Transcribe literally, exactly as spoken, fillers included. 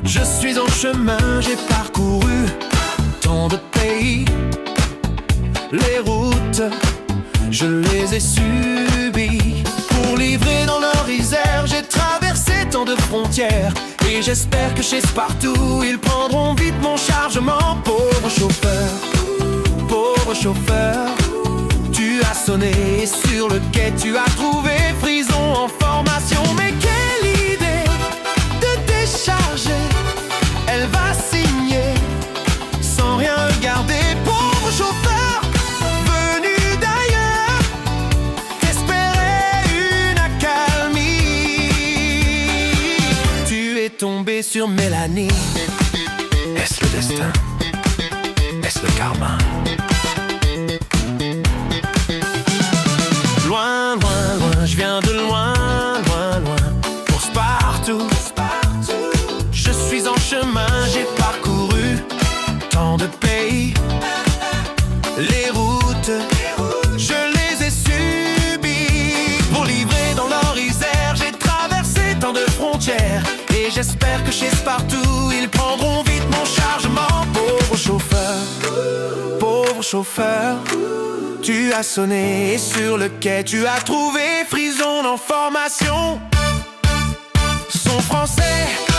Je suis en chemin, j'ai parcouru tant de pays. Les routes, je les ai subies. Pour livrer dans leur Isère, j'ai traversé tant de frontières. Et j'espère que chez Spartoo, ils prendront vite mon chargement. Pauvre chauffeur, pauvre chauffeur, tu as sonné et sur le quai tu as trouvé Frison en formation. Mais quelle idée de décharger, elle va signer sans rien regarder. Pauvre chauffeur venu d'ailleurs, t'espérais une accalmie. Tu es tombé sur Mélanie. Est-ce le destin? Est-ce le karma? Loin, loin, loin, je viens de loin, loin, loin, pour Spartoo. Je suis en chemin, j'ai parcouru tant de pays. Les routes, je les ai subies. Pour livrer dans leur Isère, j'ai traversé tant de frontières. Et j'espère que chez Spartoo, ils prendront vite mon chargement. Pauvre chauffeur, pauvre chauffeur, tu as sonné et sur le quai tu as trouvé Frison en formation. Son français